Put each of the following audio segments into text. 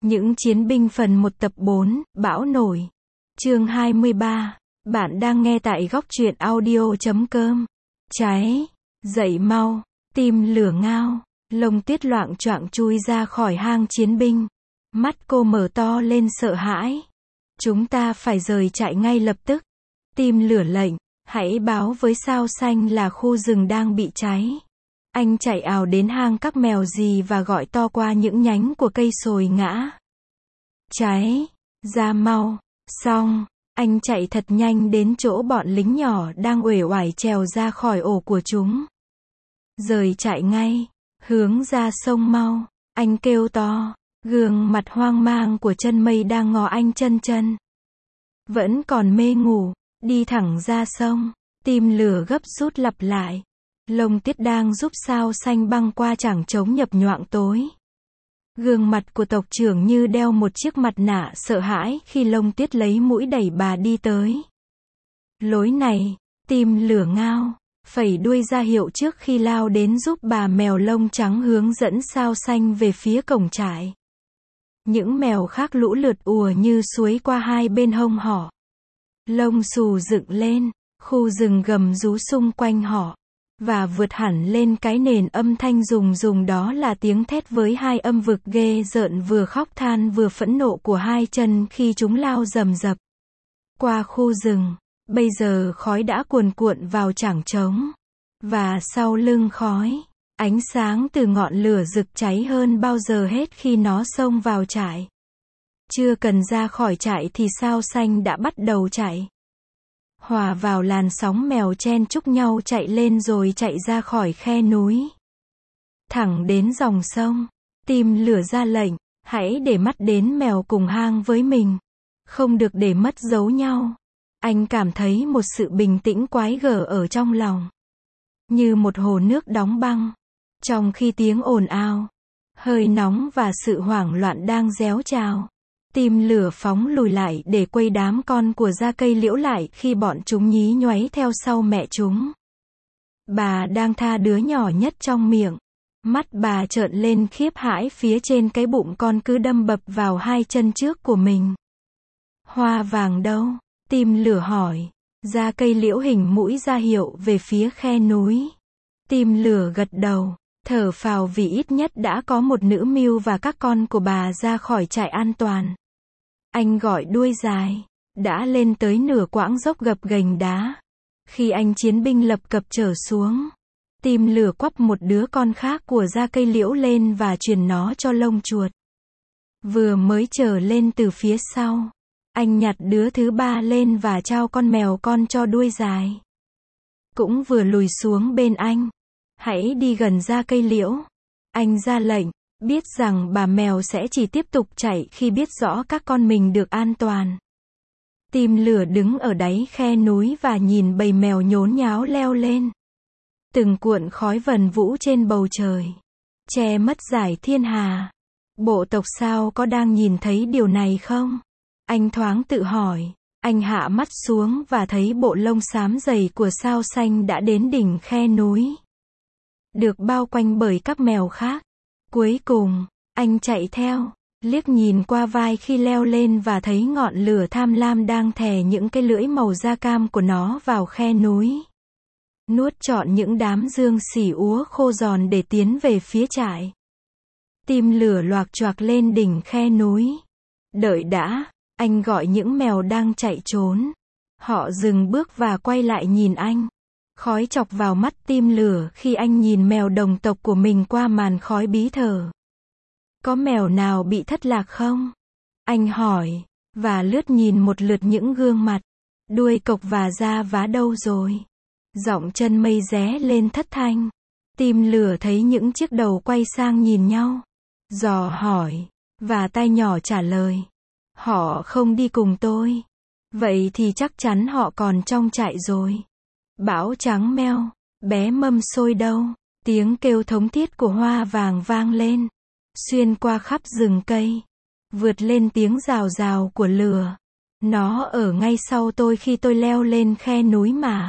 Những chiến binh phần 1 tập 4, Bão nổi. Chương 23. Bạn đang nghe tại góc truyện audio.com. Cháy, dậy mau, tim lửa ngao, lông tuyết loạng choạng chui ra khỏi hang chiến binh. Mắt cô mở to lên sợ hãi. Chúng ta phải rời chạy ngay lập tức. Tim lửa lệnh, hãy báo với sao xanh là khu rừng đang bị cháy. Anh chạy ào đến hang các mèo gì và gọi to qua những nhánh của cây sồi ngã. Cháy, ra mau, xong, anh chạy thật nhanh đến chỗ bọn lính nhỏ đang uể oải trèo ra khỏi ổ của chúng. Rời chạy ngay, hướng ra sông mau, anh kêu to, gương mặt hoang mang của chân mây đang ngó anh chân. Vẫn còn mê ngủ, đi thẳng ra sông, tim lửa gấp rút lặp lại. Lông tuyết đang giúp sao xanh băng qua chảng trống nhập nhoạng tối. Gương mặt của tộc trưởng như đeo một chiếc mặt nạ sợ hãi khi lông tuyết lấy mũi đẩy bà đi tới. Lối này, tim lửa ngao, phẩy đuôi ra hiệu trước khi lao đến giúp bà mèo lông trắng hướng dẫn sao xanh về phía cổng trại. Những mèo khác lũ lượt ùa như suối qua hai bên hông họ. Lông xù dựng lên, khu rừng gầm rú xung quanh họ. Và vượt hẳn lên cái nền âm thanh rùng đó là tiếng thét với hai âm vực ghê rợn vừa khóc than vừa phẫn nộ của hai chân khi chúng lao rầm rập qua khu rừng. Bây giờ khói đã cuồn cuộn vào chảng trống. Và sau lưng khói, ánh sáng từ ngọn lửa rực cháy hơn bao giờ hết khi nó xông vào trại. Chưa cần ra khỏi trại thì sao xanh đã bắt đầu chạy. Hòa vào làn sóng mèo chen chúc nhau chạy lên rồi chạy ra khỏi khe núi. Thẳng đến dòng sông, tim lửa ra lệnh, hãy để mắt đến mèo cùng hang với mình. Không được để mất dấu nhau. Anh cảm thấy một sự bình tĩnh quái gở ở trong lòng. Như một hồ nước đóng băng. Trong khi tiếng ồn ào, hơi nóng và sự hoảng loạn đang réo trào. Tim lửa phóng lùi lại để quây đám con của da cây liễu lại khi bọn chúng nhí nhoáy theo sau mẹ chúng. Bà đang tha đứa nhỏ nhất trong miệng. Mắt bà trợn lên khiếp hãi phía trên cái bụng con cứ đâm bập vào hai chân trước của mình. Hoa vàng đâu? Tim lửa hỏi. Da cây liễu hình mũi ra hiệu về phía khe núi. Tim lửa gật đầu, thở phào vì ít nhất đã có một nữ mưu và các con của bà ra khỏi trại an toàn. Anh gọi đuôi dài, đã lên tới nửa quãng dốc gập ghềnh đá. Khi anh chiến binh lập cập trở xuống, tim lửa quắp một đứa con khác của da cây liễu lên và truyền nó cho lông chuột. Vừa mới trở lên từ phía sau, anh nhặt đứa thứ ba lên và trao con mèo con cho đuôi dài. Cũng vừa lùi xuống bên anh. Hãy đi gần da cây liễu. Anh ra lệnh, biết rằng bà mèo sẽ chỉ tiếp tục chạy khi biết rõ các con mình được an toàn. Tim lửa đứng ở đáy khe núi và nhìn bầy mèo nhốn nháo leo lên. Từng cuộn khói vần vũ trên bầu trời, che mất dải thiên hà. Bộ tộc sao có đang nhìn thấy điều này không? Anh thoáng tự hỏi. Anh hạ mắt xuống và thấy bộ lông xám dày của sao xanh đã đến đỉnh khe núi. Được bao quanh bởi các mèo khác. Cuối cùng, anh chạy theo, liếc nhìn qua vai khi leo lên và thấy ngọn lửa tham lam đang thè những cái lưỡi màu da cam của nó vào khe núi. Nuốt trọn những đám dương xỉ úa khô giòn để tiến về phía trại. Tim lửa loạc choạc lên đỉnh khe núi. Đợi đã, anh gọi những mèo đang chạy trốn. Họ dừng bước và quay lại nhìn anh. Khói chọc vào mắt tim lửa khi anh nhìn mèo đồng tộc của mình qua màn khói bí thở. Có mèo nào bị thất lạc không? Anh hỏi, và lướt nhìn một lượt những gương mặt. Đuôi cộc và da vá đâu rồi? Giọng chân mây ré lên thất thanh. Tim lửa thấy những chiếc đầu quay sang nhìn nhau. Dò hỏi, và tai nhỏ trả lời. Họ không đi cùng tôi. Vậy thì chắc chắn họ còn trong trại rồi. Bão trắng meo, bé mâm xôi đâu? Tiếng kêu thống thiết của hoa vàng vang lên. Xuyên qua khắp rừng cây. Vượt lên tiếng rào rào của lửa. Nó ở ngay sau tôi khi tôi leo lên khe núi mà.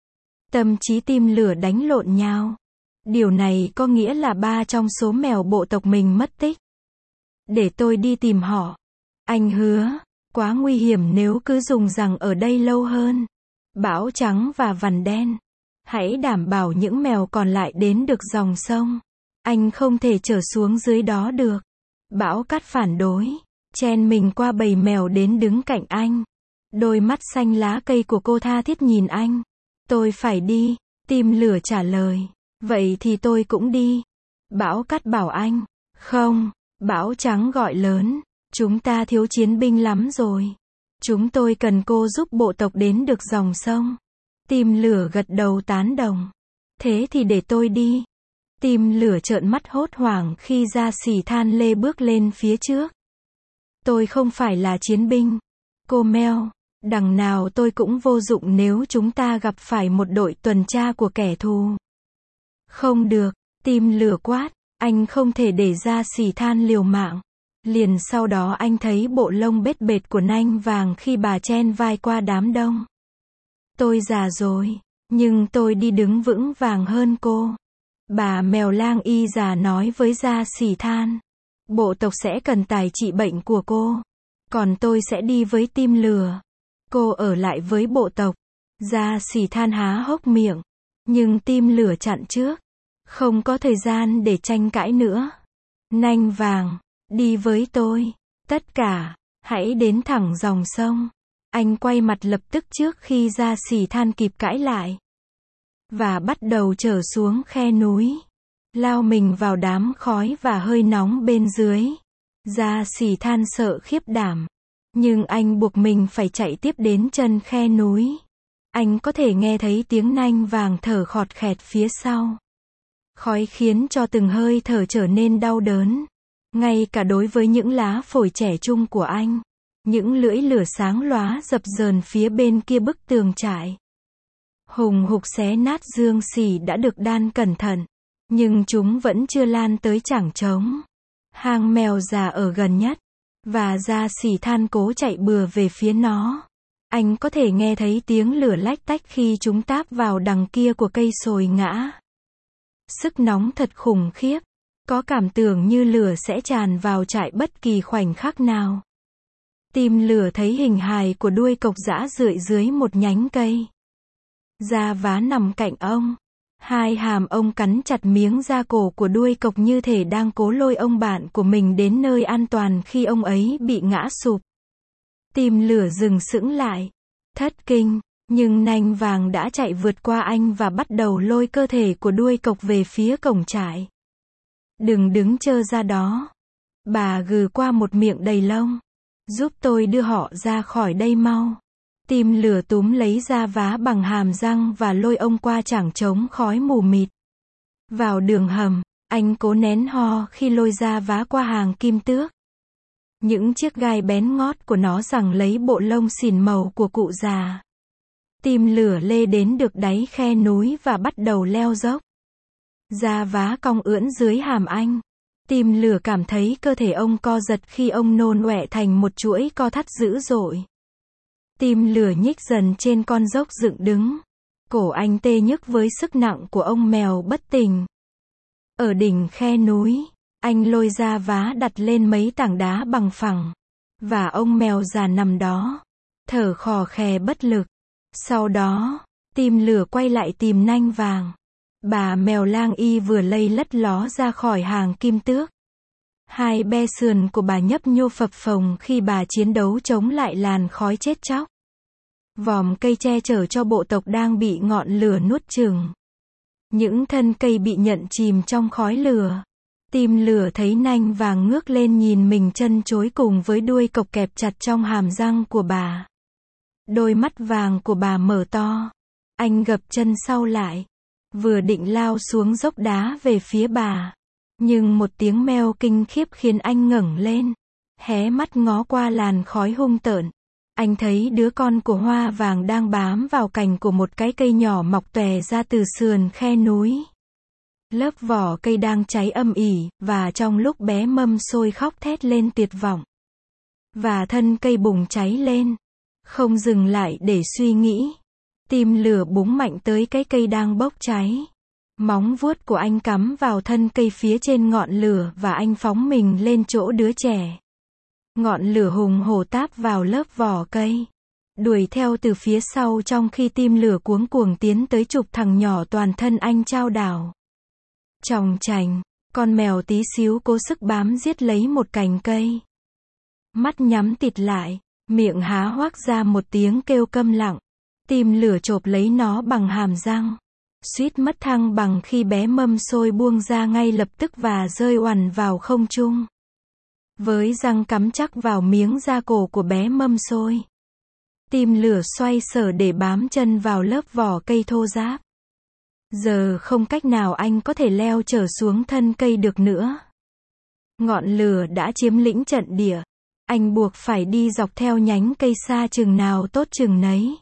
Tâm trí tim lửa đánh lộn nhào. Điều này có nghĩa là 3 trong số mèo bộ tộc mình mất tích. Để tôi đi tìm họ. Anh hứa. Quá nguy hiểm nếu cứ dùng rằng ở đây lâu hơn. Bão trắng và vằn đen. Hãy đảm bảo những mèo còn lại đến được dòng sông. Anh không thể trở xuống dưới đó được. Bão cát phản đối. Chen mình qua bầy mèo đến đứng cạnh anh. Đôi mắt xanh lá cây của cô tha thiết nhìn anh. Tôi phải đi. Tim lửa trả lời. Vậy thì tôi cũng đi. Bão cát bảo anh. Không. Bão trắng gọi lớn. Chúng ta thiếu chiến binh lắm rồi. Chúng tôi cần cô giúp bộ tộc đến được dòng sông. Tim lửa gật đầu tán đồng. Thế thì để tôi đi. Tim lửa trợn mắt hốt hoảng khi Gia Sỉ Than Lê bước lên phía trước. Tôi không phải là chiến binh. Cô Mèo, đằng nào tôi cũng vô dụng nếu chúng ta gặp phải một đội tuần tra của kẻ thù. Không được, tim lửa quát, anh không thể để Gia Sỉ Than liều mạng. Liền sau đó anh thấy bộ lông bết bệt của nanh vàng khi bà chen vai qua đám đông. Tôi già rồi, nhưng tôi đi đứng vững vàng hơn cô. Bà mèo lang y già nói với Gia Sỉ Than. Bộ tộc sẽ cần tài trị bệnh của cô. Còn tôi sẽ đi với tim lửa. Cô ở lại với bộ tộc. Gia Sỉ Than há hốc miệng. Nhưng tim lửa chặn trước. Không có thời gian để tranh cãi nữa. Nanh vàng, đi với tôi. Tất cả, hãy đến thẳng dòng sông. Anh quay mặt lập tức trước khi Gia Sỉ Than kịp cãi lại. Và bắt đầu trở xuống khe núi. Lao mình vào đám khói và hơi nóng bên dưới. Gia Sỉ Than sợ khiếp đảm. Nhưng anh buộc mình phải chạy tiếp đến chân khe núi. Anh có thể nghe thấy tiếng nanh vàng thở khọt khẹt phía sau. Khói khiến cho từng hơi thở trở nên đau đớn. Ngay cả đối với những lá phổi trẻ trung của anh. Những lưỡi lửa sáng lóa dập dờn phía bên kia bức tường trại. Hùng hục xé nát dương xỉ đã được đan cẩn thận. Nhưng chúng vẫn chưa lan tới chảng trống. Hang mèo già ở gần nhất. Và Gia Sỉ Than cố chạy bừa về phía nó. Anh có thể nghe thấy tiếng lửa lách tách khi chúng táp vào đằng kia của cây sồi ngã. Sức nóng thật khủng khiếp. Có cảm tưởng như lửa sẽ tràn vào trại bất kỳ khoảnh khắc nào. Tim lửa thấy hình hài của đuôi cộc giã rượi dưới một nhánh cây. Da vá nằm cạnh ông. Hai hàm ông cắn chặt miếng da cổ của đuôi cộc như thể đang cố lôi ông bạn của mình đến nơi an toàn khi ông ấy bị ngã sụp. Tim lửa dừng sững lại. Thất kinh, nhưng nanh vàng đã chạy vượt qua anh và bắt đầu lôi cơ thể của đuôi cộc về phía cổng trại. Đừng đứng chơ ra đó. Bà gừ qua một miệng đầy lông. Giúp tôi đưa họ ra khỏi đây mau. Tim lửa túm lấy da vá bằng hàm răng và lôi ông qua chảng trống khói mù mịt. Vào đường hầm, anh cố nén ho khi lôi da vá qua hàng kim tước. Những chiếc gai bén ngót của nó giằng lấy bộ lông xỉn màu của cụ già. Tim lửa lê đến được đáy khe núi và bắt đầu leo dốc. Da vá cong ưỡn dưới hàm anh. Tim lửa cảm thấy cơ thể ông co giật khi ông nôn ọe thành một chuỗi co thắt dữ dội. Tim lửa nhích dần trên con dốc dựng đứng. Cổ anh tê nhức với sức nặng của ông mèo bất tỉnh. Ở đỉnh khe núi, anh lôi da vá đặt lên mấy tảng đá bằng phẳng. Và ông mèo già nằm đó, thở khò khè bất lực. Sau đó, tim lửa quay lại tìm nanh vàng. Bà mèo lang y vừa lây lất ló ra khỏi hàng kim tước. Hai be sườn của bà nhấp nhô phập phồng khi bà chiến đấu chống lại làn khói chết chóc. Vòm cây che chở cho bộ tộc đang bị ngọn lửa nuốt chửng. Những thân cây bị nhận chìm trong khói lửa. Tim lửa thấy nanh vàng ngước lên nhìn mình chân chối cùng với đuôi cộc kẹp chặt trong hàm răng của bà. Đôi mắt vàng của bà mở to. Anh gập chân sau lại. Vừa định lao xuống dốc đá về phía bà. Nhưng một tiếng meo kinh khiếp khiến anh ngẩng lên. Hé mắt ngó qua làn khói hung tợn. Anh thấy đứa con của hoa vàng đang bám vào cành của một cái cây nhỏ mọc tòe ra từ sườn khe núi. Lớp vỏ cây đang cháy âm ỉ, và trong lúc bé mâm sôi khóc thét lên tuyệt vọng. Và thân cây bùng cháy lên. Không dừng lại để suy nghĩ. Tim lửa búng mạnh tới cái cây đang bốc cháy. Móng vuốt của anh cắm vào thân cây phía trên ngọn lửa và anh phóng mình lên chỗ đứa trẻ. Ngọn lửa hùng hổ táp vào lớp vỏ cây, đuổi theo từ phía sau trong khi tim lửa cuống cuồng tiến tới chụp thằng nhỏ toàn thân anh chao đảo. Chòng chành, con mèo tí xíu cố sức bám giết lấy một cành cây. Mắt nhắm tịt lại, miệng há hoác ra một tiếng kêu câm lặng. Tim lửa chộp lấy nó bằng hàm răng. Suýt mất thăng bằng khi bé mâm xôi buông ra ngay lập tức và rơi oằn vào không trung. Với răng cắm chắc vào miếng da cổ của bé mâm xôi. Tim lửa xoay sở để bám chân vào lớp vỏ cây thô ráp. Giờ không cách nào anh có thể leo trở xuống thân cây được nữa. Ngọn lửa đã chiếm lĩnh trận địa. Anh buộc phải đi dọc theo nhánh cây xa chừng nào tốt chừng nấy.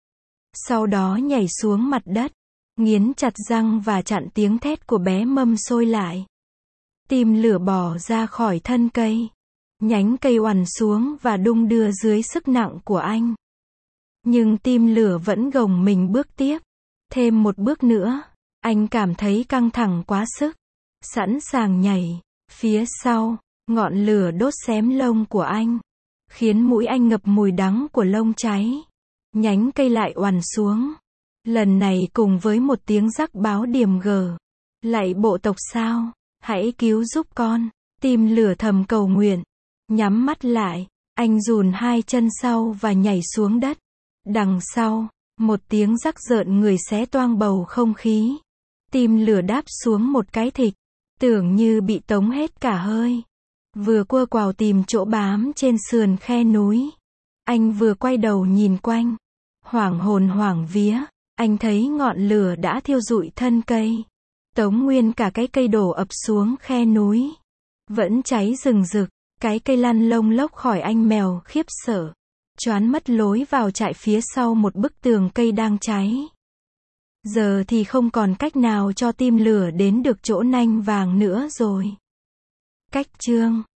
Sau đó nhảy xuống mặt đất, nghiến chặt răng và chặn tiếng thét của bé mâm xôi lại. Tim lửa bò ra khỏi thân cây. Nhánh cây oằn xuống và đung đưa dưới sức nặng của anh. Nhưng tim lửa vẫn gồng mình bước tiếp. Thêm một bước nữa, anh cảm thấy căng thẳng quá sức. Sẵn sàng nhảy. Phía sau, ngọn lửa đốt xém lông của anh, khiến mũi anh ngập mùi đắng của lông cháy. Nhánh cây lại oằn xuống. Lần này cùng với một tiếng rắc báo điềm gờ. Lạy bộ tộc sao, hãy cứu giúp con. Tim lửa thầm cầu nguyện. Nhắm mắt lại, anh dùn hai chân sau và nhảy xuống đất. Đằng sau, một tiếng rắc rợn người xé toang bầu không khí. Tim lửa đáp xuống một cái thịch, tưởng như bị tống hết cả hơi. Vừa cua quào tìm chỗ bám trên sườn khe núi. Anh vừa quay đầu nhìn quanh. Hoảng hồn hoảng vía, anh thấy ngọn lửa đã thiêu rụi thân cây. Tống nguyên cả cái cây đổ ập xuống khe núi. Vẫn cháy rừng rực, cái cây lăn lông lốc khỏi anh mèo khiếp sợ. Choán mất lối vào trại phía sau một bức tường cây đang cháy. Giờ thì không còn cách nào cho tim lửa đến được chỗ nanh vàng nữa rồi. Cách chương